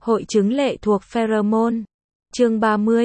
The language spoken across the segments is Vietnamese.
Hội chứng lệ thuộc pheromone. Chương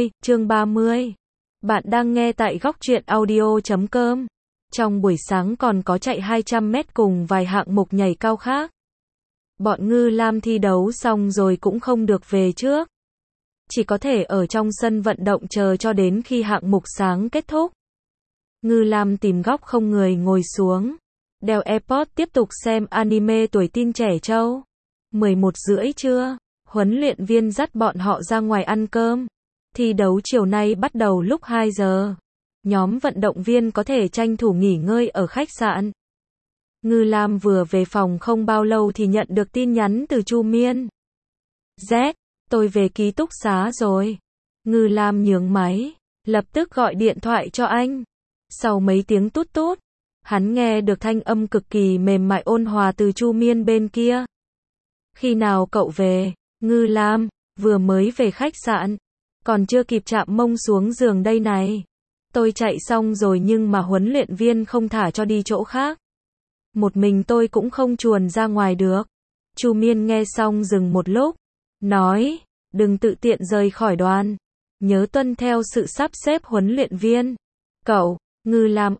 30. Bạn đang nghe tại góc truyện audio.com. Trong buổi sáng còn có chạy 200 mét cùng vài hạng mục nhảy cao khác. Bọn Ngư Lam thi đấu xong rồi cũng không được về trước. Chỉ có thể ở trong sân vận động chờ cho đến khi hạng mục sáng kết thúc. Ngư Lam tìm góc không người ngồi xuống. Đeo AirPods tiếp tục xem anime tuổi teen trẻ trâu. 11:30 trưa, huấn luyện viên dắt bọn họ ra ngoài ăn cơm. Thi đấu chiều nay bắt đầu lúc 2 giờ. Nhóm vận động viên có thể tranh thủ nghỉ ngơi ở khách sạn. Ngư Lam vừa về phòng không bao lâu thì nhận được tin nhắn từ Chu Miên. Z, tôi về ký túc xá rồi. Ngư Lam nhướng máy, lập tức gọi điện thoại cho anh. Sau mấy tiếng tút tút, hắn nghe được thanh âm cực kỳ mềm mại ôn hòa từ Chu Miên bên kia. Khi nào cậu về? Ngư Lam, vừa mới về khách sạn. Còn chưa kịp chạm mông xuống giường đây này. Tôi chạy xong rồi nhưng mà huấn luyện viên không thả cho đi chỗ khác. Một mình tôi cũng không chuồn ra ngoài được. Chu Miên nghe xong dừng một lúc. Nói, đừng tự tiện rời khỏi đoàn. Nhớ tuân theo sự sắp xếp huấn luyện viên. Cậu, Ngư Lam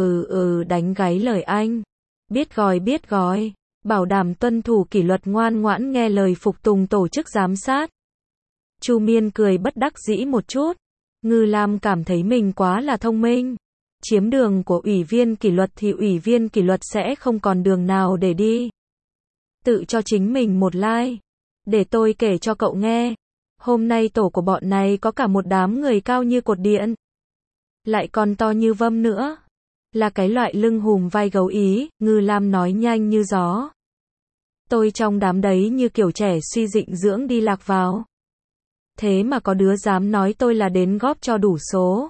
đánh gáy lời anh. Biết gói. Bảo đảm tuân thủ kỷ luật ngoan ngoãn nghe lời phục tùng tổ chức giám sát. Chu Miên cười bất đắc dĩ một chút. Ngư Lam cảm thấy mình quá là thông minh. Chiếm đường của ủy viên kỷ luật thì ủy viên kỷ luật sẽ không còn đường nào để đi. Tự cho chính mình một like. Để tôi kể cho cậu nghe. Hôm nay tổ của bọn này có cả một đám người cao như cột điện. Lại còn to như vâm nữa. Là cái loại lưng hùm vai gấu Ý, Ngư Lam nói nhanh như gió. Tôi trong đám đấy như kiểu trẻ suy dinh dưỡng đi lạc vào. Thế mà có đứa dám nói tôi là đến góp cho đủ số.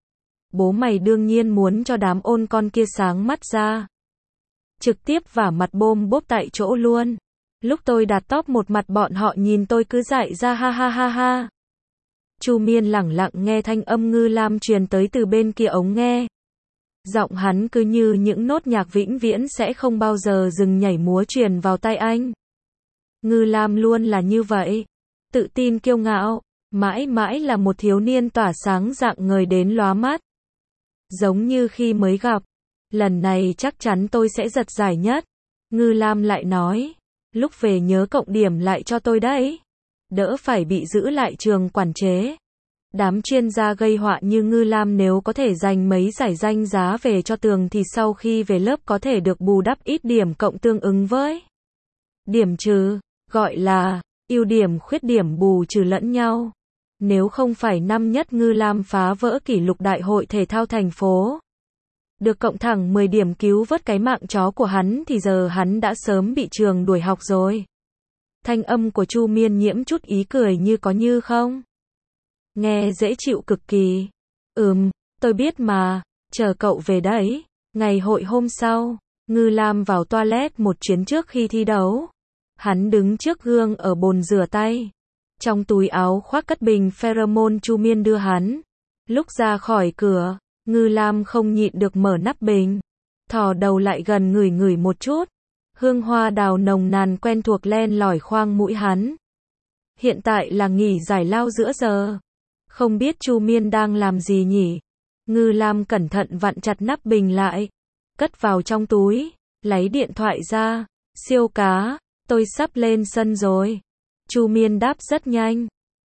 Bố mày đương nhiên muốn cho đám ôn con kia sáng mắt ra. Trực tiếp vả mặt bôm bốp tại chỗ luôn. Lúc tôi đặt top một mặt bọn họ nhìn tôi cứ dại ra ha ha ha ha. Chu Miên lẳng lặng nghe thanh âm Ngư Lam truyền tới từ bên kia ống nghe. Giọng hắn cứ như những nốt nhạc vĩnh viễn sẽ không bao giờ dừng nhảy múa truyền vào tai anh. Ngư Lam luôn là như vậy. Tự tin kiêu ngạo, mãi mãi là một thiếu niên tỏa sáng rạng ngời đến lóa mắt. Giống như khi mới gặp. Lần này chắc chắn tôi sẽ giật giải nhất. Ngư Lam lại nói. Lúc về nhớ cộng điểm lại cho tôi đấy. Đỡ phải bị giữ lại trường quản chế. Đám chuyên gia gây họa như Ngư Lam nếu có thể giành mấy giải danh giá về cho tường thì sau khi về lớp có thể được bù đắp ít điểm cộng tương ứng với điểm trừ, gọi là ưu điểm khuyết điểm bù trừ lẫn nhau. Nếu không phải năm nhất Ngư Lam phá vỡ kỷ lục đại hội thể thao thành phố, được cộng thẳng 10 điểm cứu vớt cái mạng chó của hắn thì giờ hắn đã sớm bị trường đuổi học rồi. Thanh âm của Chu Miên nhiễm chút ý cười như có như không. Nghe dễ chịu cực kỳ. Tôi biết mà, chờ cậu về đấy. Ngày hội hôm sau, Ngư Lam vào toilet một chuyến trước khi thi đấu. Hắn đứng trước gương ở bồn rửa tay. Trong túi áo khoác cất bình pheromone Chu Miên đưa hắn. Lúc ra khỏi cửa, Ngư Lam không nhịn được mở nắp bình. Thò đầu lại gần ngửi một chút. Hương hoa đào nồng nàn quen thuộc len lỏi khoang mũi hắn. Hiện tại là nghỉ giải lao giữa giờ. Không biết Chu Miên đang làm gì nhỉ? Ngư Lam cẩn thận vặn chặt nắp bình lại. Cất vào trong túi. Lấy điện thoại ra. Siêu cá, tôi sắp lên sân rồi. Chu Miên đáp rất nhanh.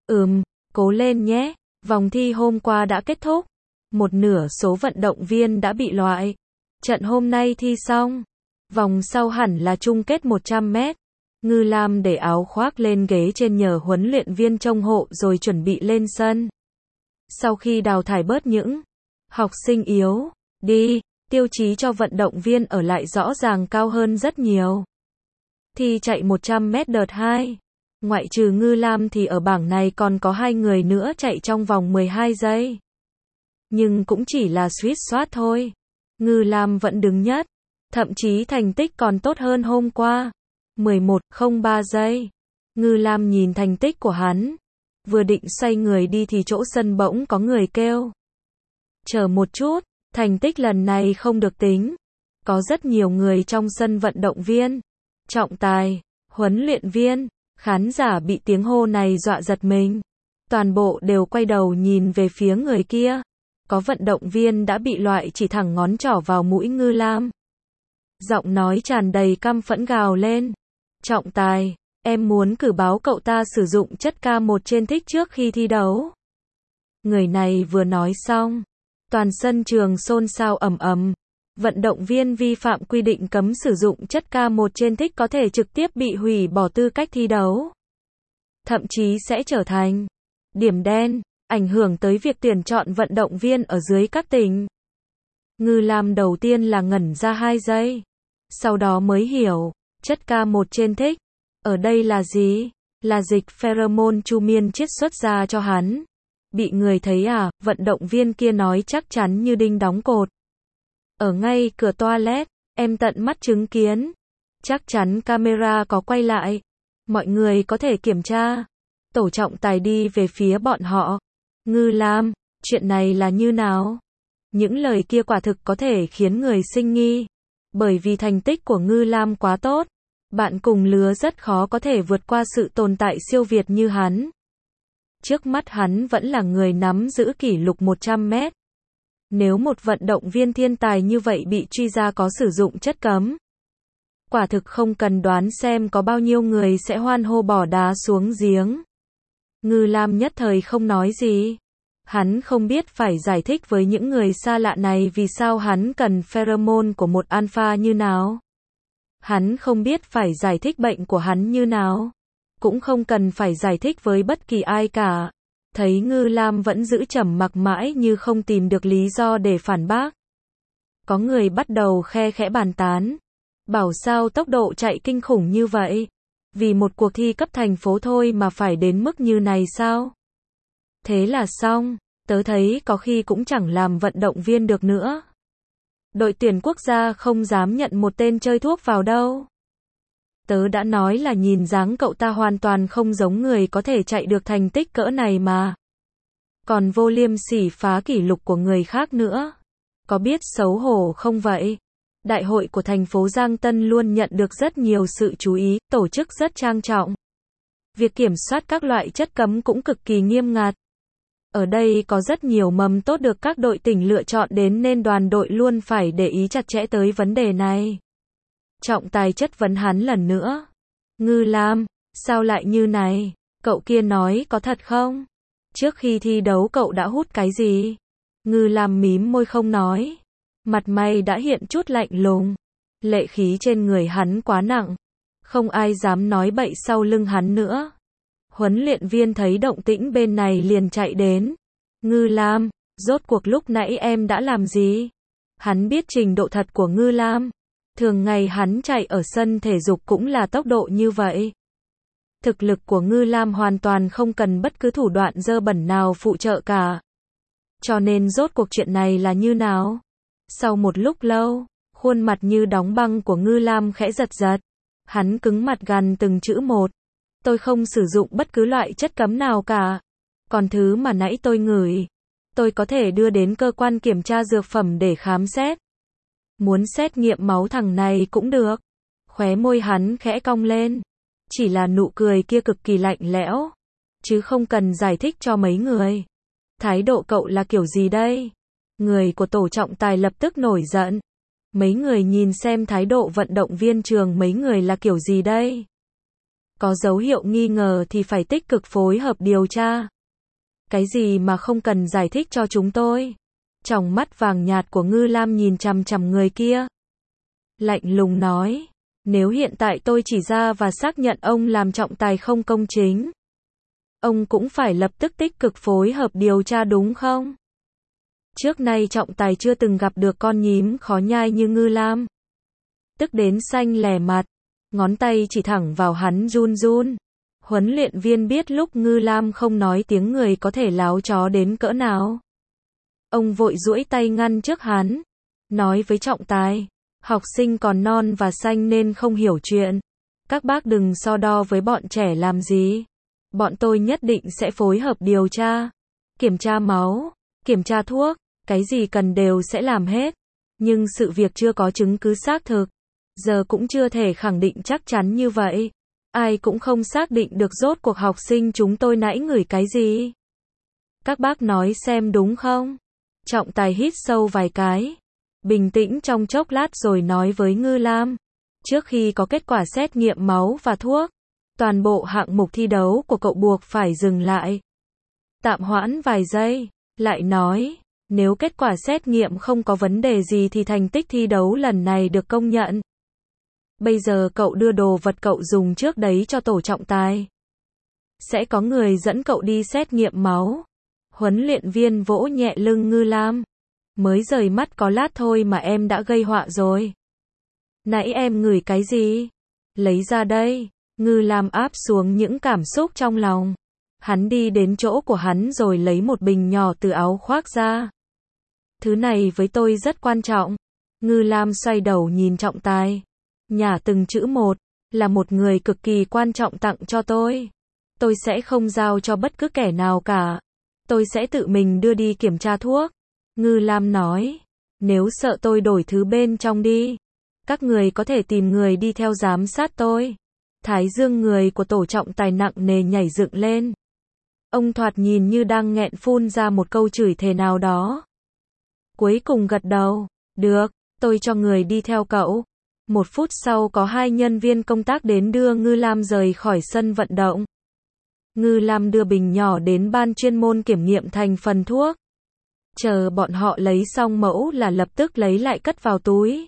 Cố lên nhé. Vòng thi hôm qua đã kết thúc. Một nửa số vận động viên đã bị loại. Trận hôm nay thi xong. Vòng sau hẳn là chung kết 100 mét. Ngư Lam để áo khoác lên ghế trên nhờ huấn luyện viên trông hộ rồi chuẩn bị lên sân. Sau khi đào thải bớt những học sinh yếu đi, tiêu chí cho vận động viên ở lại rõ ràng cao hơn rất nhiều. Thi chạy 100 mét đợt 2. Ngoại trừ Ngư Lam thì ở bảng này còn có 2 người nữa chạy trong vòng 12 giây. Nhưng cũng chỉ là suýt soát thôi. Ngư Lam vẫn đứng nhất. Thậm chí thành tích còn tốt hơn hôm qua. 11:03 giây. Ngư Lam nhìn thành tích của hắn. Vừa định xoay người đi thì chỗ sân bỗng có người kêu. Chờ một chút, thành tích lần này không được tính. Có rất nhiều người trong sân vận động viên, trọng tài, huấn luyện viên, Khán giả bị tiếng hô này dọa giật mình. Toàn bộ đều quay đầu nhìn về phía người kia. Có vận động viên đã bị loại chỉ thẳng ngón trỏ vào mũi Ngư Lam. Giọng nói tràn đầy căm phẫn gào lên. Trọng tài, em muốn cử báo cậu ta sử dụng chất K1 trên thích trước khi thi đấu. Người này vừa nói xong, toàn sân trường xôn xao ầm ầm. Vận động viên vi phạm quy định cấm sử dụng chất K1 trên thích có thể trực tiếp bị hủy bỏ tư cách thi đấu. Thậm chí sẽ trở thành điểm đen, ảnh hưởng tới việc tuyển chọn vận động viên ở dưới các tỉnh. Ngư Lam đầu tiên là ngẩn ra 2 giây. Sau đó mới hiểu, chất K1 trên thích. Ở đây là gì? Là dịch pheromone Chu Miên chiết xuất ra cho hắn. Bị người thấy à? Vận động viên kia nói chắc chắn như đinh đóng cột. Ở ngay cửa toilet, em tận mắt chứng kiến. Chắc chắn camera có quay lại. Mọi người có thể kiểm tra. Tổ trọng tài đi về phía bọn họ. Ngư Lam, chuyện này là như nào? Những lời kia quả thực có thể khiến người sinh nghi. Bởi vì thành tích của Ngư Lam quá tốt. Bạn cùng lứa rất khó có thể vượt qua sự tồn tại siêu việt như hắn. Trước mắt hắn vẫn là người nắm giữ kỷ lục 100 mét. Nếu một vận động viên thiên tài như vậy bị truy ra có sử dụng chất cấm, quả thực không cần đoán xem có bao nhiêu người sẽ hoan hô bỏ đá xuống giếng. Ngư Lam nhất thời không nói gì. Hắn không biết phải giải thích với những người xa lạ này vì sao hắn cần pheromone của một alpha như nào. Hắn không biết phải giải thích bệnh của hắn như nào. Cũng không cần phải giải thích với bất kỳ ai cả. Thấy Ngư Lam vẫn giữ trầm mặc mãi như không tìm được lý do để phản bác. Có người bắt đầu khe khẽ bàn tán. Bảo sao tốc độ chạy kinh khủng như vậy? Vì một cuộc thi cấp thành phố thôi mà phải đến mức như này sao? Thế là xong, tớ thấy có khi cũng chẳng làm vận động viên được nữa. Đội tuyển quốc gia không dám nhận một tên chơi thuốc vào đâu. Tớ đã nói là nhìn dáng cậu ta hoàn toàn không giống người có thể chạy được thành tích cỡ này mà. Còn vô liêm sỉ phá kỷ lục của người khác nữa. Có biết xấu hổ không vậy? Đại hội của thành phố Giang Tân luôn nhận được rất nhiều sự chú ý, tổ chức rất trang trọng. Việc kiểm soát các loại chất cấm cũng cực kỳ nghiêm ngặt. Ở đây có rất nhiều mầm tốt được các đội tỉnh lựa chọn đến nên đoàn đội luôn phải để ý chặt chẽ tới vấn đề này. Trọng tài chất vấn hắn lần nữa. Ngư Lam, sao lại như này? Cậu kia nói có thật không? Trước khi thi đấu cậu đã hút cái gì? Ngư Lam mím môi không nói. Mặt mày đã hiện chút lạnh lùng. Lệ khí trên người hắn quá nặng. Không ai dám nói bậy sau lưng hắn nữa. Huấn luyện viên thấy động tĩnh bên này liền chạy đến. Ngư Lam, rốt cuộc lúc nãy em đã làm gì? Hắn biết trình độ thật của Ngư Lam. Thường ngày hắn chạy ở sân thể dục cũng là tốc độ như vậy. Thực lực của Ngư Lam hoàn toàn không cần bất cứ thủ đoạn dơ bẩn nào phụ trợ cả. Cho nên rốt cuộc chuyện này là như nào? Sau một lúc lâu, khuôn mặt như đóng băng của Ngư Lam khẽ giật giật. Hắn cứng mặt gằn từng chữ một. Tôi không sử dụng bất cứ loại chất cấm nào cả. Còn thứ mà nãy tôi ngửi, tôi có thể đưa đến cơ quan kiểm tra dược phẩm để khám xét. Muốn xét nghiệm máu thằng này cũng được. Khóe môi hắn khẽ cong lên. Chỉ là nụ cười kia cực kỳ lạnh lẽo. Chứ không cần giải thích cho mấy người. Thái độ cậu là kiểu gì đây? Người của tổ trọng tài lập tức nổi giận. Mấy người nhìn xem thái độ vận động viên trường mấy người là kiểu gì đây? Có dấu hiệu nghi ngờ thì phải tích cực phối hợp điều tra. Cái gì mà không cần giải thích cho chúng tôi? Tròng mắt vàng nhạt của Ngư Lam nhìn chằm chằm người kia. Lạnh lùng nói. Nếu hiện tại tôi chỉ ra và xác nhận ông làm trọng tài không công chính, ông cũng phải lập tức tích cực phối hợp điều tra đúng không? Trước nay trọng tài chưa từng gặp được con nhím khó nhai như Ngư Lam. Tức đến xanh lè mặt. Ngón tay chỉ thẳng vào hắn run run. Huấn luyện viên biết lúc Ngư Lam không nói tiếng người có thể láo chó đến cỡ nào. Ông vội duỗi tay ngăn trước hắn. Nói với trọng tài. Học sinh còn non và xanh nên không hiểu chuyện. Các bác đừng so đo với bọn trẻ làm gì. Bọn tôi nhất định sẽ phối hợp điều tra. Kiểm tra máu, kiểm tra thuốc, cái gì cần đều sẽ làm hết. Nhưng sự việc chưa có chứng cứ xác thực. Giờ cũng chưa thể khẳng định chắc chắn như vậy. Ai cũng không xác định được rốt cuộc học sinh chúng tôi nãy ngửi cái gì. Các bác nói xem đúng không? Trọng Tài hít sâu vài cái, bình tĩnh trong chốc lát rồi nói với Ngư Lam. Trước khi có kết quả xét nghiệm máu và thuốc, toàn bộ hạng mục thi đấu của cậu buộc phải dừng lại. Tạm hoãn vài giây, lại nói, nếu kết quả xét nghiệm không có vấn đề gì thì thành tích thi đấu lần này được công nhận. Bây giờ cậu đưa đồ vật cậu dùng trước đấy cho tổ trọng tài. Sẽ có người dẫn cậu đi xét nghiệm máu. Huấn luyện viên vỗ nhẹ lưng Ngư Lam. Mới rời mắt có lát thôi mà em đã gây họa rồi. Nãy em ngửi cái gì? Lấy ra đây. Ngư Lam áp xuống những cảm xúc trong lòng. Hắn đi đến chỗ của hắn rồi lấy một bình nhỏ từ áo khoác ra. Thứ này với tôi rất quan trọng. Ngư Lam xoay đầu nhìn trọng tài. Nhả từng chữ một, là một người cực kỳ quan trọng tặng cho tôi. Tôi sẽ không giao cho bất cứ kẻ nào cả. Tôi sẽ tự mình đưa đi kiểm tra thuốc. Ngư Lam nói, nếu sợ tôi đổi thứ bên trong đi, các người có thể tìm người đi theo giám sát tôi. Thái dương người của tổ trọng tài nặng nề nhảy dựng lên. Ông thoạt nhìn như đang nghẹn phun ra một câu chửi thề nào đó. Cuối cùng gật đầu, được, tôi cho người đi theo cậu. 1 phút sau có 2 nhân viên công tác đến đưa Ngư Lam rời khỏi sân vận động. Ngư Lam đưa bình nhỏ đến ban chuyên môn kiểm nghiệm thành phần thuốc. Chờ bọn họ lấy xong mẫu là lập tức lấy lại cất vào túi.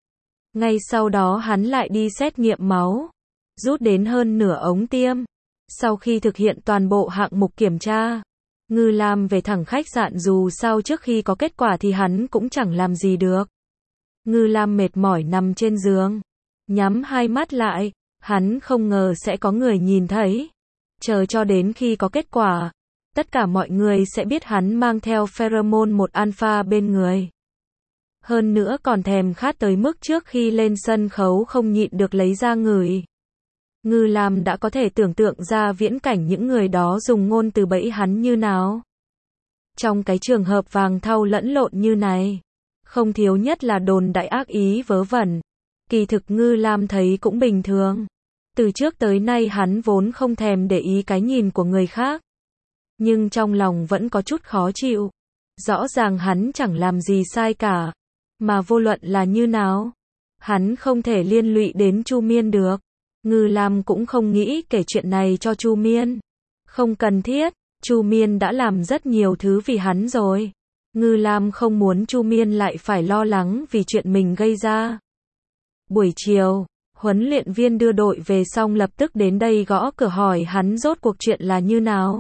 Ngay sau đó hắn lại đi xét nghiệm máu, rút đến hơn nửa ống tiêm. Sau khi thực hiện toàn bộ hạng mục kiểm tra, Ngư Lam về thẳng khách sạn, dù sao trước khi có kết quả thì hắn cũng chẳng làm gì được. Ngư Lam mệt mỏi nằm trên giường, nhắm hai mắt lại, hắn không ngờ sẽ có người nhìn thấy. Chờ cho đến khi có kết quả, tất cả mọi người sẽ biết hắn mang theo pheromone 1 alpha bên người. Hơn nữa còn thèm khát tới mức trước khi lên sân khấu không nhịn được lấy ra ngửi. Ngư Lam đã có thể tưởng tượng ra viễn cảnh những người đó dùng ngôn từ bẫy hắn như nào. Trong cái trường hợp vàng thau lẫn lộn như này, không thiếu nhất là đồn đại ác ý vớ vẩn. Kỳ thực Ngư Lam thấy cũng bình thường. Từ trước tới nay hắn vốn không thèm để ý cái nhìn của người khác. Nhưng trong lòng vẫn có chút khó chịu. Rõ ràng hắn chẳng làm gì sai cả. Mà vô luận là như nào, hắn không thể liên lụy đến Chu Miên được. Ngư Lam cũng không nghĩ kể chuyện này cho Chu Miên. Không cần thiết, Chu Miên đã làm rất nhiều thứ vì hắn rồi. Ngư Lam không muốn Chu Miên lại phải lo lắng vì chuyện mình gây ra. Buổi chiều, huấn luyện viên đưa đội về xong lập tức đến đây gõ cửa hỏi hắn rốt cuộc chuyện là như nào.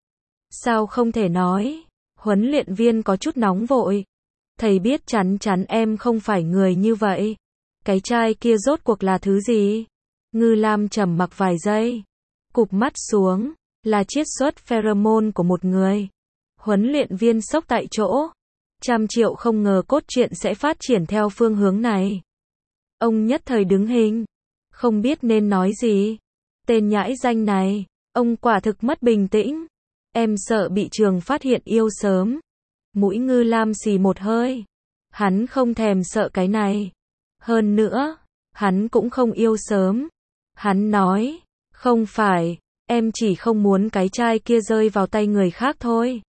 Sao không thể nói? Huấn luyện viên có chút nóng vội. Thầy biết chắn chắn em không phải người như vậy. Cái chai kia rốt cuộc là thứ gì? Ngư Lam trầm mặc vài giây, cụp mắt xuống, là chiết xuất pheromone của một người. Huấn luyện viên sốc tại chỗ. 100 triệu không ngờ cốt truyện sẽ phát triển theo phương hướng này. Ông nhất thời đứng hình, không biết nên nói gì. Tên nhãi danh này, ông quả thực mất bình tĩnh. Em sợ bị trường phát hiện yêu sớm. Mũi Ngư Lam xì một hơi. Hắn không thèm sợ cái này. Hơn nữa, hắn cũng không yêu sớm. Hắn nói, không phải, em chỉ không muốn cái chai kia rơi vào tay người khác thôi.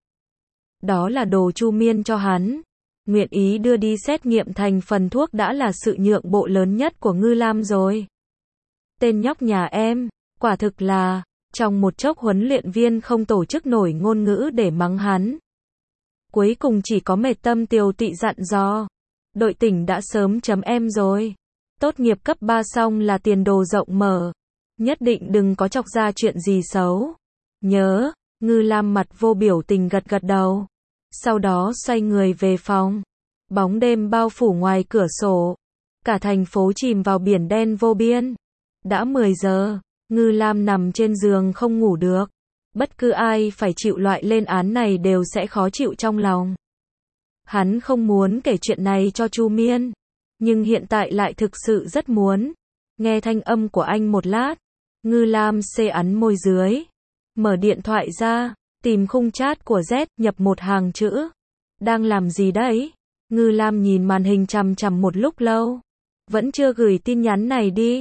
Đó là đồ Chu Miên cho hắn. Nguyện ý đưa đi xét nghiệm thành phần thuốc đã là sự nhượng bộ lớn nhất của Ngư Lam rồi. Tên nhóc nhà em, quả thực là, trong một chốc huấn luyện viên không tổ chức nổi ngôn ngữ để mắng hắn. Cuối cùng chỉ có Mệt Tâm tiều tị dặn dò. Đội tỉnh đã sớm chấm em rồi. Tốt nghiệp cấp 3 xong là tiền đồ rộng mở. Nhất định đừng có chọc ra chuyện gì xấu. Nhớ, Ngư Lam mặt vô biểu tình gật gật đầu. Sau đó xoay người về phòng. Bóng đêm bao phủ ngoài cửa sổ. Cả thành phố chìm vào biển đen vô biên. Đã 10 giờ, Ngư Lam nằm trên giường không ngủ được. Bất cứ ai phải chịu loại lên án này đều sẽ khó chịu trong lòng. Hắn không muốn kể chuyện này cho Chu Miên. Nhưng hiện tại lại thực sự rất muốn. Nghe thanh âm của anh một lát. Ngư Lam xê ắn môi dưới. Mở điện thoại ra. Tìm khung chat của Z, nhập một hàng chữ. Đang làm gì đấy? Ngư Lam nhìn màn hình chằm chằm một lúc lâu. Vẫn chưa gửi tin nhắn này đi.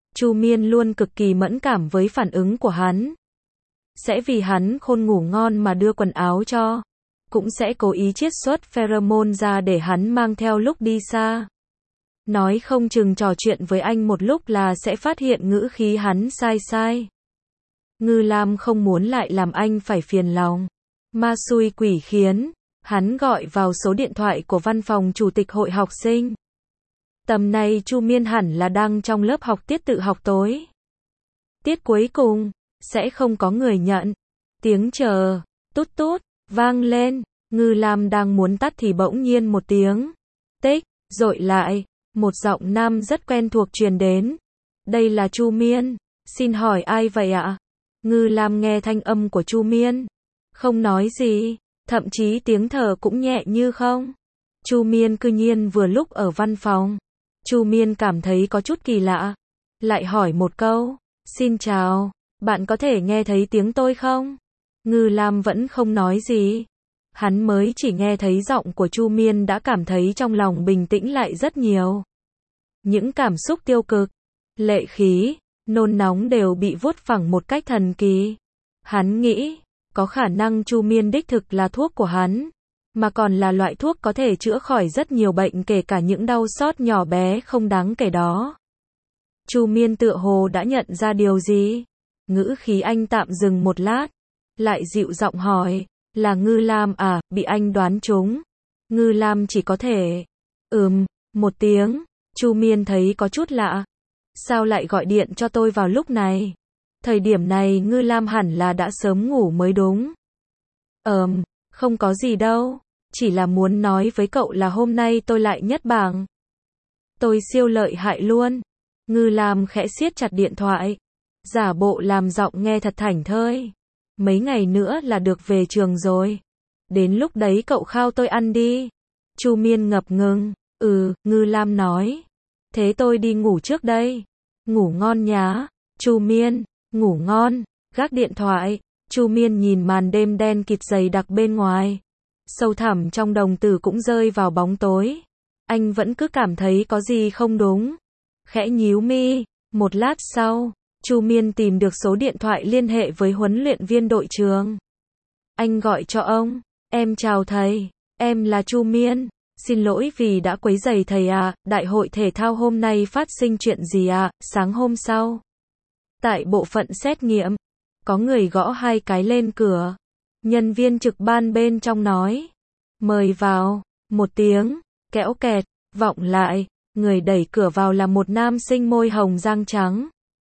Chu Miên luôn cực kỳ mẫn cảm với phản ứng của hắn. Sẽ vì hắn khôn ngủ ngon mà đưa quần áo cho. Cũng sẽ cố ý chiết xuất pheromone ra để hắn mang theo lúc đi xa. Nói không chừng trò chuyện với anh một lúc là sẽ phát hiện ngữ khí hắn sai sai. Ngư Lam không muốn lại làm anh phải phiền lòng. Ma xui quỷ khiến, hắn gọi vào số điện thoại của văn phòng chủ tịch hội học sinh. Tầm này Chu Miên hẳn là đang trong lớp học tiết tự học tối. Tiết cuối cùng, sẽ không có người nhận. Tiếng chờ, tút tút, vang lên. Ngư Lam đang muốn tắt thì bỗng nhiên một tiếng tích, dội lại. Một giọng nam rất quen thuộc truyền đến. Đây là Chu Miên. Xin hỏi ai vậy ạ? Ngư Lam nghe thanh âm của Chu Miên. Không nói gì. Thậm chí tiếng thở cũng nhẹ như không. Chu Miên cư nhiên vừa lúc ở văn phòng. Chu Miên cảm thấy có chút kỳ lạ. Lại hỏi một câu. Xin chào. Bạn có thể nghe thấy tiếng tôi không? Ngư Lam vẫn không nói gì. Hắn mới chỉ nghe thấy giọng của Chu Miên đã cảm thấy trong lòng bình tĩnh lại rất nhiều. Những cảm xúc tiêu cực, lệ khí, nôn nóng đều bị vuốt phẳng một cách thần kỳ. Hắn nghĩ, có khả năng Chu Miên đích thực là thuốc của hắn, mà còn là loại thuốc có thể chữa khỏi rất nhiều bệnh kể cả những đau xót nhỏ bé không đáng kể đó. Chu Miên tựa hồ đã nhận ra điều gì. Ngữ khí anh tạm dừng một lát, lại dịu giọng hỏi, là Ngư Lam à, bị anh đoán trúng. Ngư Lam chỉ có thể, một tiếng. Chu Miên thấy có chút lạ. Sao lại gọi điện cho tôi vào lúc này? Thời điểm này Ngư Lam hẳn là đã sớm ngủ mới đúng. Không có gì đâu. Chỉ là muốn nói với cậu là hôm nay tôi lại nhất bảng. Tôi siêu lợi hại luôn. Ngư Lam khẽ siết chặt điện thoại. Giả bộ làm giọng nghe thật thảnh thơi. Mấy ngày nữa là được về trường rồi. Đến lúc đấy cậu khao tôi ăn đi. Chu Miên ngập ngừng. Ngư Lam nói. Thế tôi đi ngủ trước đây. Ngủ ngon nhá. Chu Miên, ngủ ngon. Gác điện thoại. Chu Miên nhìn màn đêm đen kịt dày đặc bên ngoài. Sâu thẳm trong đồng tử cũng rơi vào bóng tối. Anh vẫn cứ cảm thấy có gì không đúng. Khẽ nhíu mi. Một lát sau, Chu Miên tìm được số điện thoại liên hệ với huấn luyện viên đội trường. Anh gọi cho ông. Em chào thầy. Em là Chu Miên. Xin lỗi vì đã quấy rầy thầy ạ. Đại hội thể thao hôm nay phát sinh chuyện gì ạ? Sáng hôm sau, tại bộ phận xét nghiệm, có người gõ 2 cái lên cửa. Nhân viên trực ban bên trong nói, mời vào. Một tiếng kéo kẹt vọng lại. Người đẩy cửa vào là một nam sinh môi hồng răng trắng,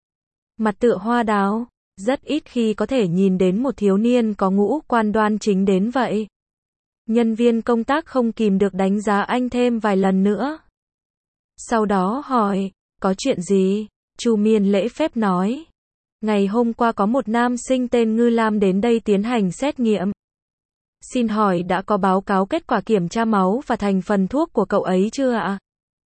mặt tựa hoa đào. Rất ít khi có thể nhìn đến một thiếu niên có ngũ quan đoan chính đến vậy. Nhân viên công tác không kìm được đánh giá anh thêm vài lần nữa. Sau đó hỏi, có chuyện gì? Chu Miên lễ phép nói, ngày hôm qua có một nam sinh tên Ngư Lam đến đây tiến hành xét nghiệm. Xin hỏi đã có báo cáo kết quả kiểm tra máu và thành phần thuốc của cậu ấy chưa ạ?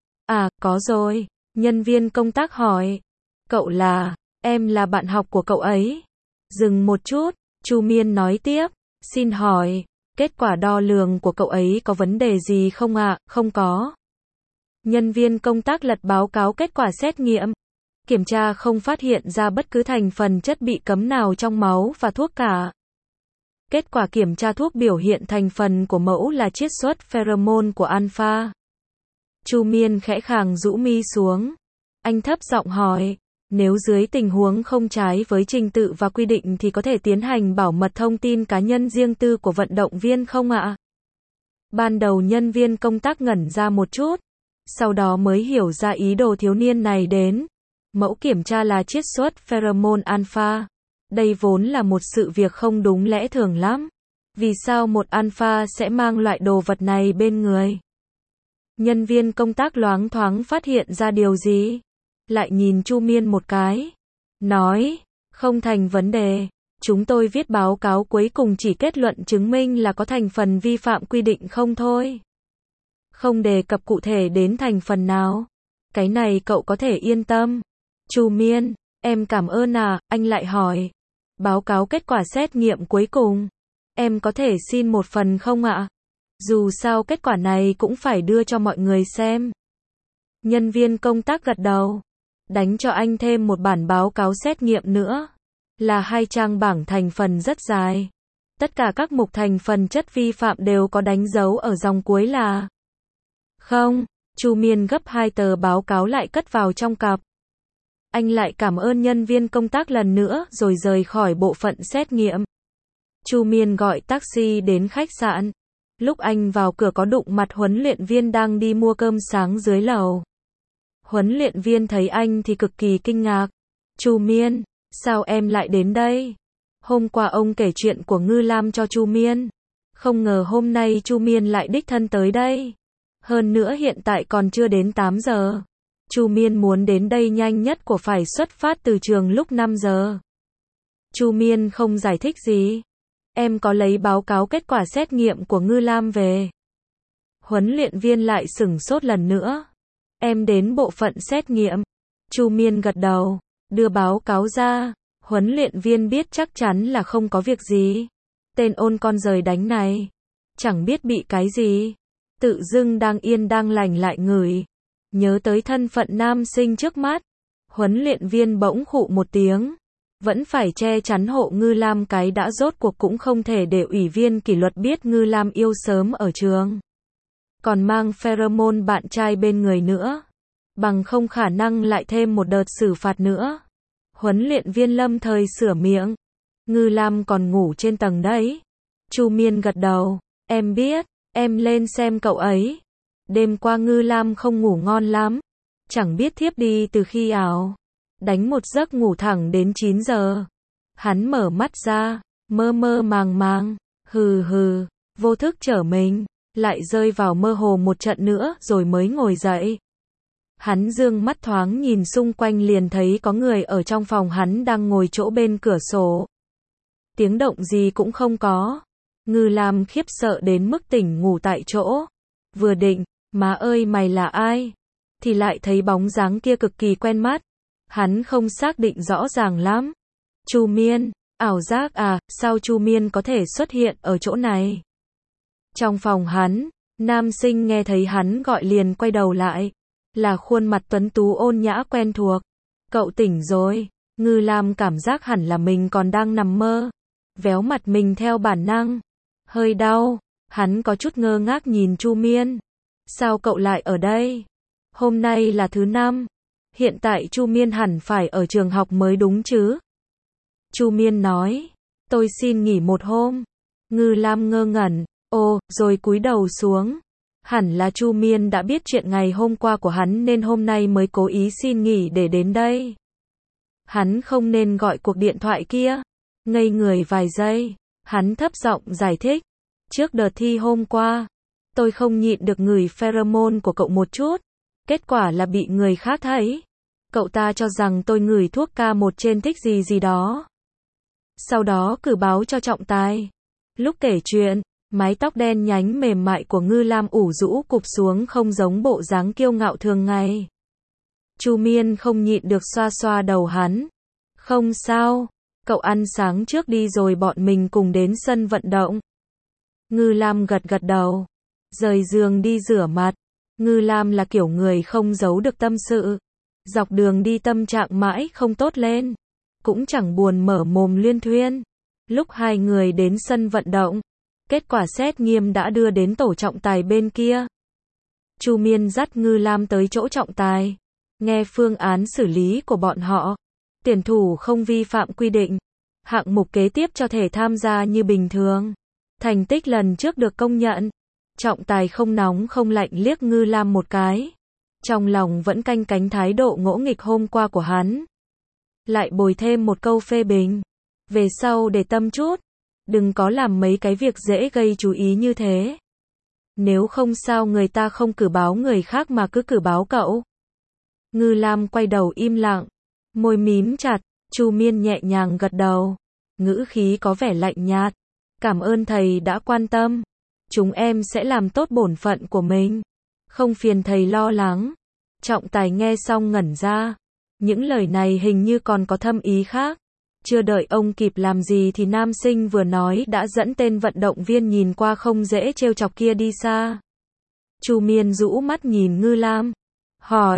À, có rồi. Nhân viên công tác hỏi, cậu là, em là bạn học của cậu ấy. Dừng một chút, Chu Miên nói tiếp, xin hỏi, kết quả đo lường của cậu ấy có vấn đề gì không ạ? Không có. Nhân viên công tác lật báo cáo kết quả xét nghiệm. Kiểm tra không phát hiện ra bất cứ thành phần chất bị cấm nào trong máu và thuốc cả. Kết quả kiểm tra thuốc biểu hiện thành phần của mẫu là chiết xuất pheromone của alpha. Chu Miên khẽ khàng rũ mi xuống. Anh thấp giọng hỏi, nếu dưới tình huống không trái với trình tự và quy định thì có thể tiến hành bảo mật thông tin cá nhân riêng tư của vận động viên không ạ? Ban đầu nhân viên công tác ngẩn ra một chút, sau đó mới hiểu ra ý đồ thiếu niên này đến. Mẫu kiểm tra là chiết xuất pheromone alpha. Đây vốn là một sự việc không đúng lẽ thường lắm. Vì sao một alpha sẽ mang loại đồ vật này bên người? Nhân viên công tác loáng thoáng phát hiện ra điều gì. Lại nhìn Chu Miên một cái. Nói, không thành vấn đề. Chúng tôi viết báo cáo cuối cùng chỉ kết luận chứng minh là có thành phần vi phạm quy định không thôi. Không đề cập cụ thể đến thành phần nào. Cái này cậu có thể yên tâm. Chu Miên, em cảm ơn à, anh lại hỏi. Báo cáo kết quả xét nghiệm cuối cùng. Em có thể xin một phần không ạ? Dù sao kết quả này cũng phải đưa cho mọi người xem. Nhân viên công tác gật đầu. đánh cho anh thêm một bản báo cáo xét nghiệm nữa. Là 2 trang bảng thành phần rất dài. Tất cả các mục thành phần chất vi phạm đều có đánh dấu ở dòng cuối là không. Chu Miên gấp 2 tờ báo cáo lại cất vào trong cặp. Anh lại cảm ơn nhân viên công tác lần nữa rồi rời khỏi bộ phận xét nghiệm. Chu Miên gọi taxi đến khách sạn. Lúc anh vào cửa có đụng mặt huấn luyện viên đang đi mua cơm sáng dưới lầu. Huấn luyện viên thấy anh thì cực kỳ kinh ngạc. Chu Miên, sao em lại đến đây? Hôm qua ông kể chuyện của Ngư Lam cho Chu Miên. Không ngờ hôm nay Chu Miên lại đích thân tới đây. Hơn nữa hiện tại còn chưa đến 8 giờ. Chu Miên muốn đến đây nhanh nhất của phải xuất phát từ trường lúc 5 giờ. Chu Miên không giải thích gì. Em có lấy báo cáo kết quả xét nghiệm của Ngư Lam về. Huấn luyện viên lại sửng sốt lần nữa. Em đến bộ phận xét nghiệm. Chu Miên gật đầu, đưa báo cáo ra. Huấn luyện viên biết chắc chắn là không có việc gì. Tên ôn con giời đánh này. Chẳng biết bị cái gì. Tự dưng đang yên đang lành lại ngửi. Nhớ tới thân phận nam sinh trước mắt. Huấn luyện viên bỗng khụ một tiếng. Vẫn phải che chắn hộ Ngư Lam cái đã rốt cuộc cũng không thể để ủy viên kỷ luật biết Ngư Lam yêu sớm ở trường. Còn mang pheromone bạn trai bên người nữa. Bằng không khả năng lại thêm một đợt xử phạt nữa. Huấn luyện viên lâm thời sửa miệng. Ngư Lam còn ngủ trên tầng đấy. Chu Miên gật đầu. Em biết, em lên xem cậu ấy. Đêm qua Ngư Lam không ngủ ngon lắm. Chẳng biết thiếp đi từ khi ảo. Đánh một giấc ngủ thẳng đến 9 giờ. Hắn mở mắt ra, mơ mơ màng màng, hừ hừ, vô thức trở mình, lại rơi vào mơ hồ một trận nữa rồi mới ngồi dậy. Hắn dương mắt thoáng nhìn xung quanh liền thấy có người ở trong phòng hắn đang ngồi chỗ bên cửa sổ. Tiếng động gì cũng không có. Ngư Lam khiếp sợ đến mức tỉnh ngủ tại chỗ. Vừa định, má ơi mày là ai? Thì lại thấy bóng dáng kia cực kỳ quen mắt. Hắn không xác định rõ ràng lắm. Chu Miên, ảo giác à, sao Chu Miên có thể xuất hiện ở chỗ này? Trong phòng hắn, nam sinh nghe thấy hắn gọi liền quay đầu lại. Là khuôn mặt tuấn tú ôn nhã quen thuộc. Cậu tỉnh rồi. Ngư Lam cảm giác hẳn là mình còn đang nằm mơ. Véo mặt mình theo bản năng. Hơi đau. Hắn có chút ngơ ngác nhìn Chu Miên. Sao cậu lại ở đây? Hôm nay là thứ 5. Hiện tại Chu Miên hẳn phải ở trường học mới đúng chứ? Chu Miên nói. Tôi xin nghỉ một hôm. Ngư Lam ngơ ngẩn. Ồ, rồi cúi đầu xuống. Hẳn là Chu Miên đã biết chuyện ngày hôm qua của hắn nên hôm nay mới cố ý xin nghỉ để đến đây. Hắn không nên gọi cuộc điện thoại kia. Ngây người vài giây. Hắn thấp giọng giải thích. Trước đợt thi hôm qua, tôi không nhịn được ngửi pheromone của cậu một chút. Kết quả là bị người khác thấy. Cậu ta cho rằng tôi ngửi thuốc K1 trên thích gì gì đó. Sau đó cử báo cho trọng tài. Lúc kể chuyện, mái tóc đen nhánh mềm mại của Ngư Lam ủ rũ cụp xuống không giống bộ dáng kiêu ngạo thường ngày. Chu Miên không nhịn được xoa xoa đầu hắn. Không sao, cậu ăn sáng trước đi rồi bọn mình cùng đến sân vận động. Ngư Lam gật gật đầu. Rời giường đi rửa mặt. Ngư Lam là kiểu người không giấu được tâm sự. Dọc đường đi tâm trạng mãi không tốt lên. Cũng chẳng buồn mở mồm luyên thuyên. Lúc hai người đến sân vận động, kết quả xét nghiệm đã đưa đến tổ trọng tài bên kia. Chu Miên dắt Ngư Lam tới chỗ trọng tài. Nghe phương án xử lý của bọn họ. Tuyển thủ không vi phạm quy định. Hạng mục kế tiếp cho thể tham gia như bình thường. Thành tích lần trước được công nhận. Trọng tài không nóng không lạnh liếc Ngư Lam một cái. Trong lòng vẫn canh cánh thái độ ngỗ nghịch hôm qua của hắn. Lại bồi thêm một câu phê bình. Về sau để tâm chút. Đừng có làm mấy cái việc dễ gây chú ý như thế. Nếu không sao người ta không cử báo người khác mà cứ cử báo cậu. Ngư Lam quay đầu im lặng. Môi mím chặt. Chu Miên nhẹ nhàng gật đầu. Ngữ khí có vẻ lạnh nhạt. Cảm ơn thầy đã quan tâm. Chúng em sẽ làm tốt bổn phận của mình. Không phiền thầy lo lắng. Trọng tài nghe xong ngẩn ra. Những lời này hình như còn có thâm ý khác. Chưa đợi ông kịp làm gì thì nam sinh vừa nói đã dẫn tên vận động viên nhìn qua không dễ trêu chọc kia đi xa. Chu Miên rũ mắt nhìn Ngư Lam. Hỏi,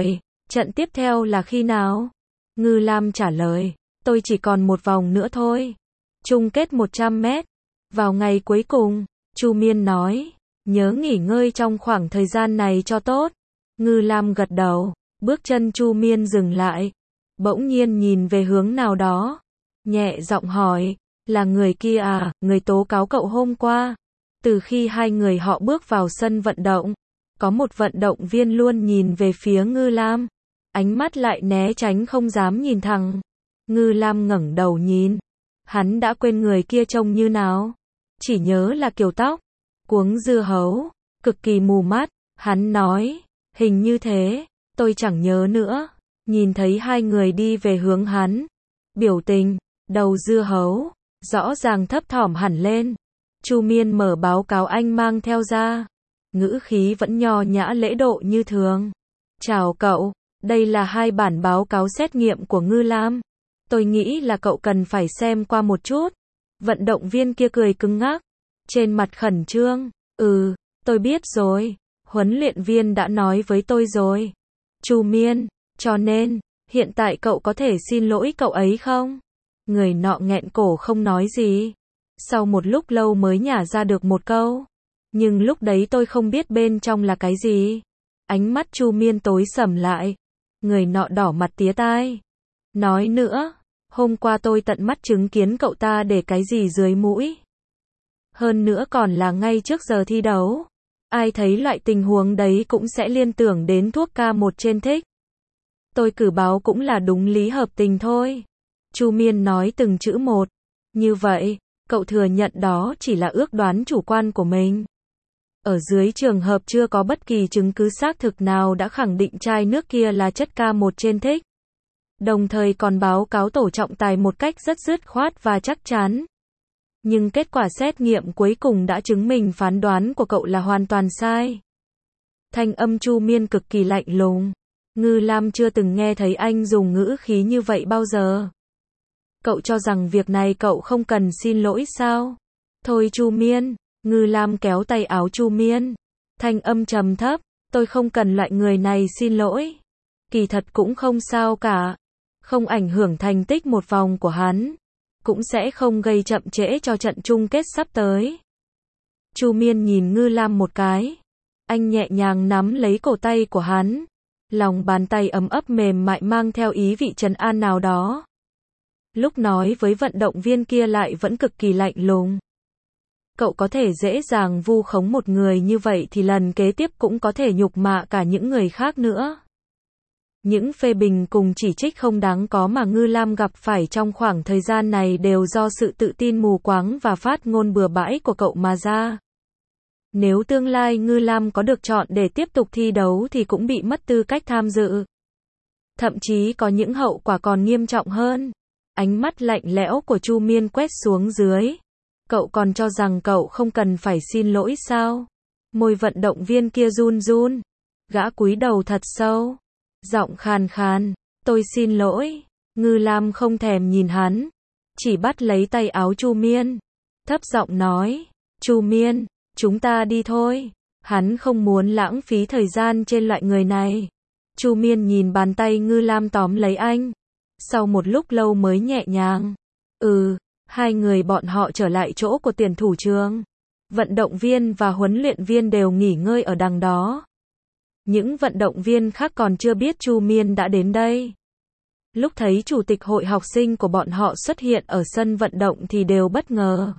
Trận tiếp theo là khi nào? Ngư Lam trả lời, tôi chỉ còn một vòng nữa thôi. Chung kết 100 mét. Vào ngày cuối cùng, Chu Miên nói, nhớ nghỉ ngơi trong khoảng thời gian này cho tốt. Ngư Lam gật đầu, bước chân Chu Miên dừng lại. Bỗng nhiên nhìn về hướng nào đó. Nhẹ giọng hỏi, là người kia à, người tố cáo cậu hôm qua. Từ khi hai người họ bước vào sân vận động, có một vận động viên luôn nhìn về phía Ngư Lam. Ánh mắt lại né tránh không dám nhìn thẳng. Ngư Lam ngẩng đầu nhìn. Hắn đã quên người kia trông như nào. Chỉ nhớ là kiểu tóc, cuống dưa hấu, cực kỳ mù mắt. Hắn nói, hình như thế, tôi chẳng nhớ nữa. Nhìn thấy hai người đi về hướng hắn. Biểu tình, đầu dưa hấu, rõ ràng thấp thỏm hẳn lên. Chu Miên mở báo cáo anh mang theo ra. Ngữ khí vẫn nho nhã lễ độ như thường. Chào cậu, đây là 2 bản báo cáo xét nghiệm của Ngư Lam. Tôi nghĩ là cậu cần phải xem qua một chút. Vận động viên kia cười cứng ngắc, trên mặt khẩn trương. Tôi biết rồi. Huấn luyện viên đã nói với tôi rồi. Chu Miên, cho nên, hiện tại cậu có thể xin lỗi cậu ấy không? Người nọ nghẹn cổ không nói gì. Sau một lúc lâu mới nhả ra được một câu. Nhưng lúc đấy tôi không biết bên trong là cái gì. Ánh mắt Chu Miên tối sầm lại. Người nọ đỏ mặt tía tai. Nói nữa, hôm qua tôi tận mắt chứng kiến cậu ta để cái gì dưới mũi. Hơn nữa còn là ngay trước giờ thi đấu. Ai thấy loại tình huống đấy cũng sẽ liên tưởng đến thuốc K1 trên thích. Tôi cử báo cũng là đúng lý hợp tình thôi. Chu Miên nói từng chữ một. Như vậy, cậu thừa nhận đó chỉ là ước đoán chủ quan của mình. Ở dưới trường hợp chưa có bất kỳ chứng cứ xác thực nào đã khẳng định chai nước kia là chất K1 trên thích. Đồng thời còn báo cáo tổ trọng tài một cách rất dứt khoát và chắc chắn. Nhưng kết quả xét nghiệm cuối cùng đã chứng minh phán đoán của cậu là hoàn toàn sai. Thanh âm Chu Miên cực kỳ lạnh lùng. Ngư Lam chưa từng nghe thấy anh dùng ngữ khí như vậy bao giờ. Cậu cho rằng việc này cậu không cần xin lỗi sao? Thôi Chu Miên. Ngư Lam kéo tay áo Chu Miên. Thanh âm trầm thấp. Tôi không cần loại người này xin lỗi. Kỳ thật cũng không sao cả. Không ảnh hưởng thành tích một vòng của hắn. Cũng sẽ không gây chậm trễ cho trận chung kết sắp tới. Chu Miên nhìn Ngư Lam một cái. Anh nhẹ nhàng nắm lấy cổ tay của hắn. Lòng bàn tay ấm ấp mềm mại mang theo ý vị trấn an nào đó. Lúc nói với vận động viên kia lại vẫn cực kỳ lạnh lùng. Cậu có thể dễ dàng vu khống một người như vậy thì lần kế tiếp cũng có thể nhục mạ cả những người khác nữa. Những phê bình cùng chỉ trích không đáng có mà Ngư Lam gặp phải trong khoảng thời gian này đều do sự tự tin mù quáng và phát ngôn bừa bãi của cậu mà ra. Nếu tương lai Ngư Lam có được chọn để tiếp tục thi đấu thì cũng bị mất tư cách tham dự. Thậm chí có những hậu quả còn nghiêm trọng hơn. Ánh mắt lạnh lẽo của Chu Miên quét xuống dưới. Cậu còn cho rằng cậu không cần phải xin lỗi sao? Môi vận động viên kia run run. Gã cúi đầu thật sâu. Giọng khàn khàn. Tôi xin lỗi. Ngư Lam không thèm nhìn hắn. Chỉ bắt lấy tay áo Chu Miên. Thấp giọng nói. Chu Miên, chúng ta đi thôi. Hắn không muốn lãng phí thời gian trên loại người này. Chu Miên nhìn bàn tay Ngư Lam tóm lấy anh. Sau một lúc lâu mới nhẹ nhàng. Hai người bọn họ trở lại chỗ của tiền thủ trường. Vận động viên và huấn luyện viên đều nghỉ ngơi ở đằng đó. Những vận động viên khác còn chưa biết Chu Miên đã đến đây. Lúc thấy chủ tịch hội học sinh của bọn họ xuất hiện ở sân vận động thì đều bất ngờ.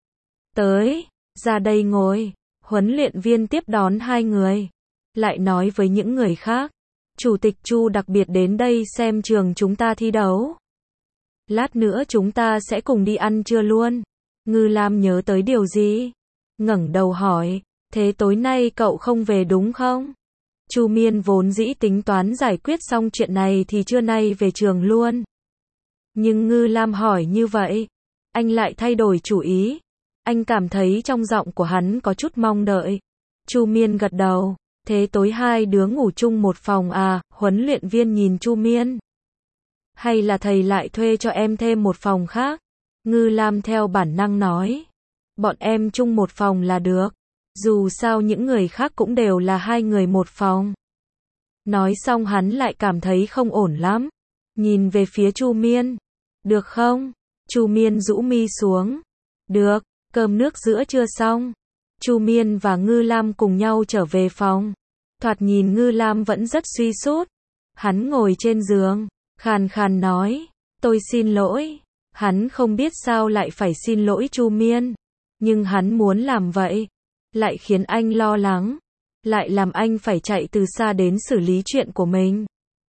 Tới, ra đây ngồi. Huấn luyện viên tiếp đón hai người. Lại nói với những người khác. Chủ tịch Chu đặc biệt đến đây xem trường chúng ta thi đấu. Lát nữa chúng ta sẽ cùng đi ăn trưa luôn. Ngư Lam nhớ tới điều gì? Ngẩng đầu hỏi. Thế tối nay cậu không về đúng không? Chu Miên vốn dĩ tính toán giải quyết xong chuyện này thì trưa nay về trường luôn. Nhưng Ngư Lam hỏi như vậy. Anh lại thay đổi chủ ý. Anh cảm thấy trong giọng của hắn có chút mong đợi. Chu Miên gật đầu. Thế tối hai đứa ngủ chung một phòng à? Huấn luyện viên nhìn Chu Miên. Hay là thầy lại thuê cho em thêm một phòng khác? Ngư Lam theo bản năng nói. Bọn em chung một phòng là được. Dù sao những người khác cũng đều là hai người một phòng. Nói xong hắn lại cảm thấy không ổn lắm. Nhìn về phía Chu Miên. Được không? Chu Miên rũ mi xuống. Được, cơm nước giữa chưa xong. Chu Miên và Ngư Lam cùng nhau trở về phòng. Thoạt nhìn Ngư Lam vẫn rất suy sút. Hắn ngồi trên giường, khàn khàn nói, tôi xin lỗi. Hắn không biết sao lại phải xin lỗi Chu Miên. Nhưng hắn muốn làm vậy. Lại khiến anh lo lắng. Lại làm anh phải chạy từ xa đến xử lý chuyện của mình.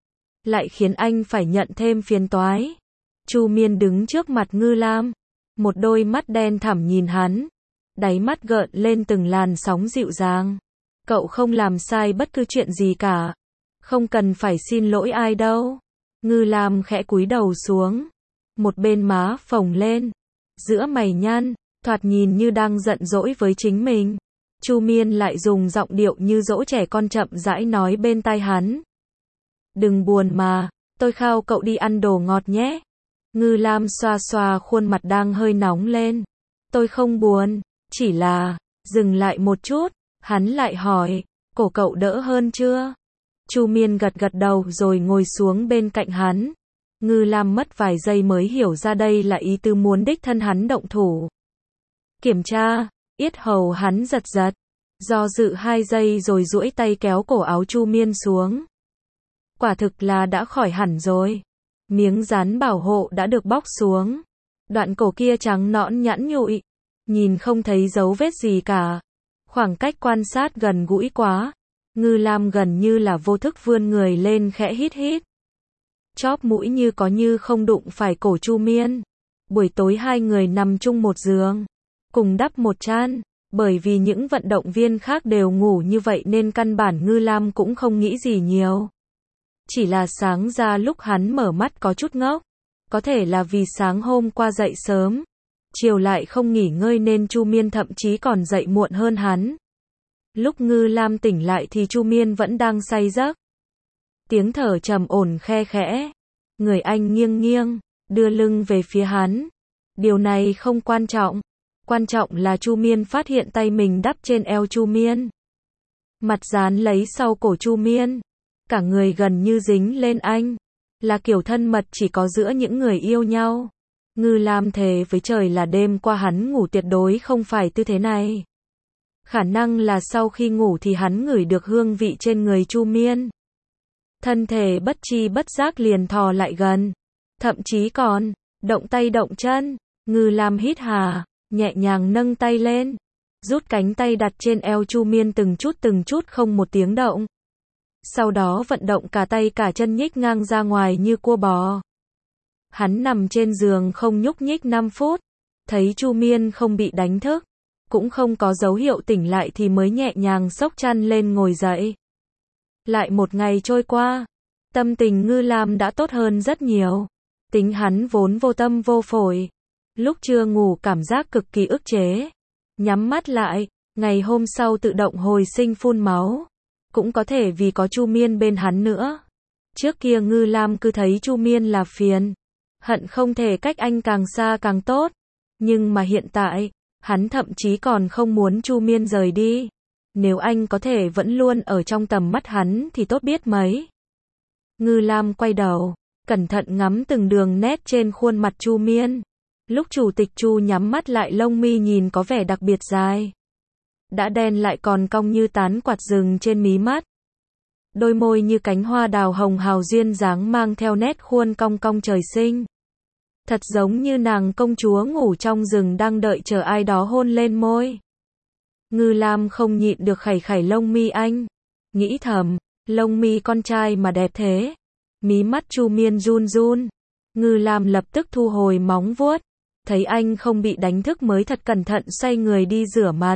Lại khiến anh phải nhận thêm phiền toái. Chu Miên đứng trước mặt Ngư Lam. Một đôi mắt đen thẳm nhìn hắn. Đáy mắt gợn lên từng làn sóng dịu dàng. Cậu không làm sai bất cứ chuyện gì cả. Không cần phải xin lỗi ai đâu. Ngư Lam khẽ cúi đầu xuống. Một bên má phồng lên. Giữa mày nhăn, thoạt nhìn như đang giận dỗi với chính mình. Chu Miên lại dùng giọng điệu như dỗ trẻ con chậm rãi nói bên tai hắn. Đừng buồn mà, tôi khao cậu đi ăn đồ ngọt nhé. Ngư Lam xoa xoa khuôn mặt đang hơi nóng lên. Tôi không buồn, chỉ là, dừng lại một chút, hắn lại hỏi, cổ cậu đỡ hơn chưa? Chu Miên gật gật đầu rồi ngồi xuống bên cạnh hắn. Ngư Lam mất vài giây mới hiểu ra đây là ý tứ muốn đích thân hắn động thủ. Kiểm tra, yết hầu hắn giật giật. Do dự 2 giây rồi duỗi tay kéo cổ áo Chu Miên xuống. Quả thực là đã khỏi hẳn rồi. Miếng dán bảo hộ đã được bóc xuống. Đoạn cổ kia trắng nõn nhẵn nhụi. Nhìn không thấy dấu vết gì cả. Khoảng cách quan sát gần gũi quá. Ngư Lam gần như là vô thức vươn người lên khẽ hít hít. Chóp mũi như có như không đụng phải cổ Chu Miên. Buổi tối hai người nằm chung một giường. Cùng đắp một chăn. Bởi vì những vận động viên khác đều ngủ như vậy nên căn bản Ngư Lam cũng không nghĩ gì nhiều. Chỉ là sáng ra lúc hắn mở mắt có chút ngốc. Có thể là vì sáng hôm qua dậy sớm. Chiều lại không nghỉ ngơi nên Chu Miên thậm chí còn dậy muộn hơn hắn. Lúc Ngư Lam tỉnh lại thì Chu Miên vẫn đang say giấc. Tiếng thở trầm ổn khe khẽ. Người anh nghiêng nghiêng, đưa lưng về phía hắn. Điều này không quan trọng. Quan trọng là Chu Miên phát hiện tay mình đắp trên eo Chu Miên. Mặt dán lấy sau cổ Chu Miên. Cả người gần như dính lên anh. Là kiểu thân mật chỉ có giữa những người yêu nhau. Ngư Lam thề với trời là đêm qua hắn ngủ tuyệt đối không phải tư thế này. Khả năng là sau khi ngủ thì hắn ngửi được hương vị trên người Chu Miên. Thân thể bất chi bất giác liền thò lại gần. Thậm chí còn động tay động chân. Ngư Lam hít hà, nhẹ nhàng nâng tay lên. Rút cánh tay đặt trên eo Chu Miên từng chút không một tiếng động. Sau đó vận động cả tay cả chân nhích ngang ra ngoài như cua bò. Hắn nằm trên giường không nhúc nhích 5 phút. Thấy Chu Miên không bị đánh thức. Cũng không có dấu hiệu tỉnh lại thì mới nhẹ nhàng xốc chăn lên ngồi dậy. Lại một ngày trôi qua. Tâm tình Ngư Lam đã tốt hơn rất nhiều. Tính hắn vốn vô tâm vô phổi. Lúc chưa ngủ cảm giác cực kỳ ức chế. Nhắm mắt lại, ngày hôm sau tự động hồi sinh phun máu. Cũng có thể vì có Chu Miên bên hắn nữa. Trước kia Ngư Lam cứ thấy Chu Miên là phiền. Hận không thể cách anh càng xa càng tốt. Nhưng mà hiện tại, hắn thậm chí còn không muốn Chu Miên rời đi. Nếu anh có thể vẫn luôn ở trong tầm mắt hắn thì tốt biết mấy. Ngư Lam quay đầu, cẩn thận ngắm từng đường nét trên khuôn mặt Chu Miên. Lúc Chủ tịch Chu nhắm mắt lại lông mi nhìn có vẻ đặc biệt dài. Đã đen lại còn cong như tán quạt rừng trên mí mắt. Đôi môi như cánh hoa đào hồng hào duyên dáng mang theo nét khuôn cong cong trời sinh. Thật giống như nàng công chúa ngủ trong rừng đang đợi chờ ai đó hôn lên môi. Ngư Lam không nhịn được khẩy khẩy lông mi anh. Nghĩ thầm, lông mi con trai mà đẹp thế. Mí mắt Chu Miên run run. Ngư Lam lập tức thu hồi móng vuốt. Thấy anh không bị đánh thức mới thật cẩn thận xoay người đi rửa mặt.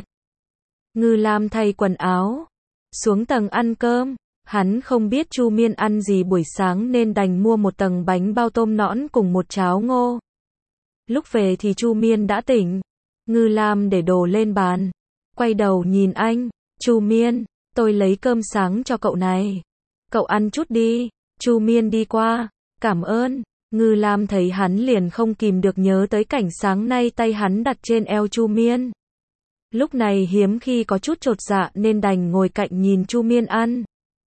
Ngư Lam thay quần áo. Xuống tầng ăn cơm. Hắn không biết Chu Miên ăn gì buổi sáng nên đành mua một tầng bánh bao tôm nõn cùng một cháo ngô. Lúc về thì Chu Miên đã tỉnh. Ngư Lam để đồ lên bàn. Quay đầu nhìn anh. Chu Miên, tôi lấy cơm sáng cho cậu này. Cậu ăn chút đi. Chu Miên đi qua. Cảm ơn. Ngư Lam thấy hắn liền không kìm được nhớ tới cảnh sáng nay tay hắn đặt trên eo Chu Miên. Lúc này hiếm khi có chút chột dạ nên đành ngồi cạnh nhìn Chu Miên ăn.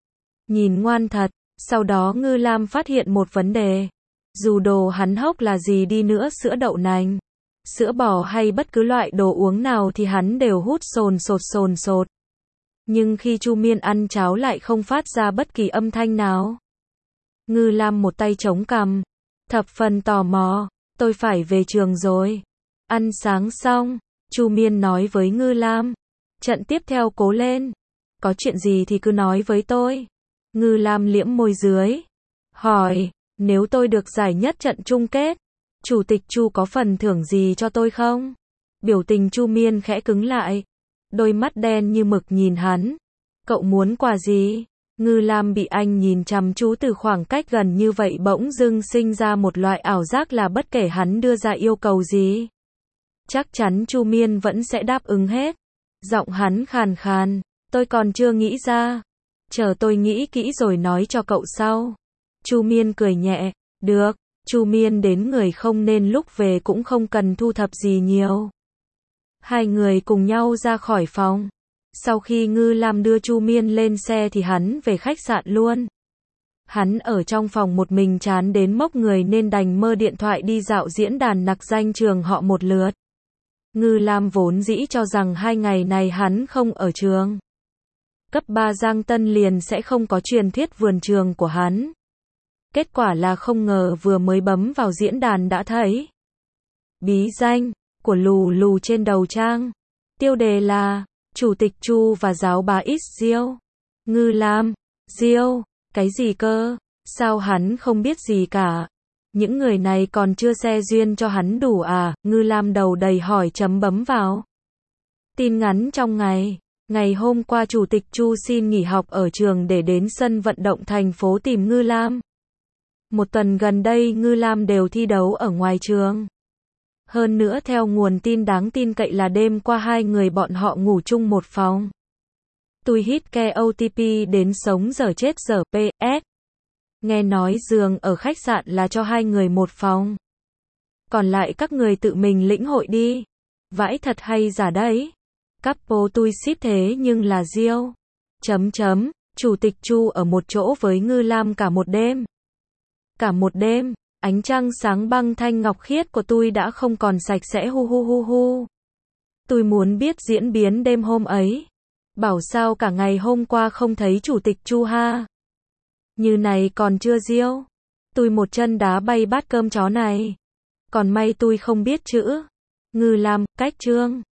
Nhìn ngoan thật. Sau đó Ngư Lam phát hiện một vấn đề. Dù đồ hắn hốc là gì đi nữa, sữa đậu nành, sữa bò hay bất cứ loại đồ uống nào thì hắn đều hút sồn sột. Nhưng khi Chu Miên ăn cháo lại không phát ra bất kỳ âm thanh nào. Ngư Lam một tay chống cằm, thập phần tò mò, tôi phải về trường rồi. Ăn sáng xong, Chu Miên nói với Ngư Lam, trận tiếp theo cố lên, có chuyện gì thì cứ nói với tôi. Ngư Lam liễm môi dưới, hỏi, nếu tôi được giải nhất trận chung kết, Chủ tịch Chu có phần thưởng gì cho tôi không? Biểu tình Chu Miên khẽ cứng lại, đôi mắt đen như mực nhìn hắn. Cậu muốn quà gì? Ngư Lam bị anh nhìn chăm chú từ khoảng cách gần như vậy bỗng dưng sinh ra một loại ảo giác là bất kể hắn đưa ra yêu cầu gì, chắc chắn Chu Miên vẫn sẽ đáp ứng hết. Giọng hắn khàn khàn, tôi còn chưa nghĩ ra. Chờ tôi nghĩ kỹ rồi nói cho cậu sau. Chu Miên cười nhẹ, được. Chu Miên đến người không nên lúc về cũng không cần thu thập gì nhiều. Hai người cùng nhau ra khỏi phòng. Sau khi Ngư Lam đưa Chu Miên lên xe thì hắn về khách sạn luôn. Hắn ở trong phòng một mình chán đến mốc người nên đành mơ điện thoại đi dạo diễn đàn nặc danh trường họ một lượt. Ngư Lam vốn dĩ cho rằng 2 ngày này hắn không ở trường. Cấp 3 Giang Tân liền sẽ không có truyền thuyết vườn trường của hắn. Kết quả là không ngờ vừa mới bấm vào diễn đàn đã thấy bí danh của lù lù trên đầu trang. Tiêu đề là Chủ tịch Chu và giáo bá X Diêu. Ngư Lam, Diêu, cái gì cơ? Sao hắn không biết gì cả? Những người này còn chưa xe duyên cho hắn đủ à? Ngư Lam đầu đầy hỏi chấm bấm vào. Tin ngắn trong ngày. Ngày hôm qua Chủ tịch Chu xin nghỉ học ở trường để đến sân vận động thành phố tìm Ngư Lam. Một tuần gần đây Ngư Lam đều thi đấu ở ngoài trường. Hơn nữa theo nguồn tin đáng tin cậy là đêm qua hai người bọn họ ngủ chung một phòng. Tôi hít ke OTP đến sống dở chết dở PS. Nghe nói giường ở khách sạn là cho hai người một phòng. Còn lại các người tự mình lĩnh hội đi. Vãi thật hay giả đấy. Couple tôi ship thế nhưng là Diêu. Chủ tịch Chu ở một chỗ với Ngư Lam cả một đêm. Cả một đêm, ánh trăng sáng băng thanh ngọc khiết của tôi đã không còn sạch sẽ hu. Tôi muốn biết diễn biến đêm hôm ấy. Bảo sao cả ngày hôm qua không thấy Chủ tịch Chu ha. Như này còn chưa Diêu. Tôi một chân đá bay bát cơm chó này. Còn may tôi không biết chữ. Ngư Lam, cách chương.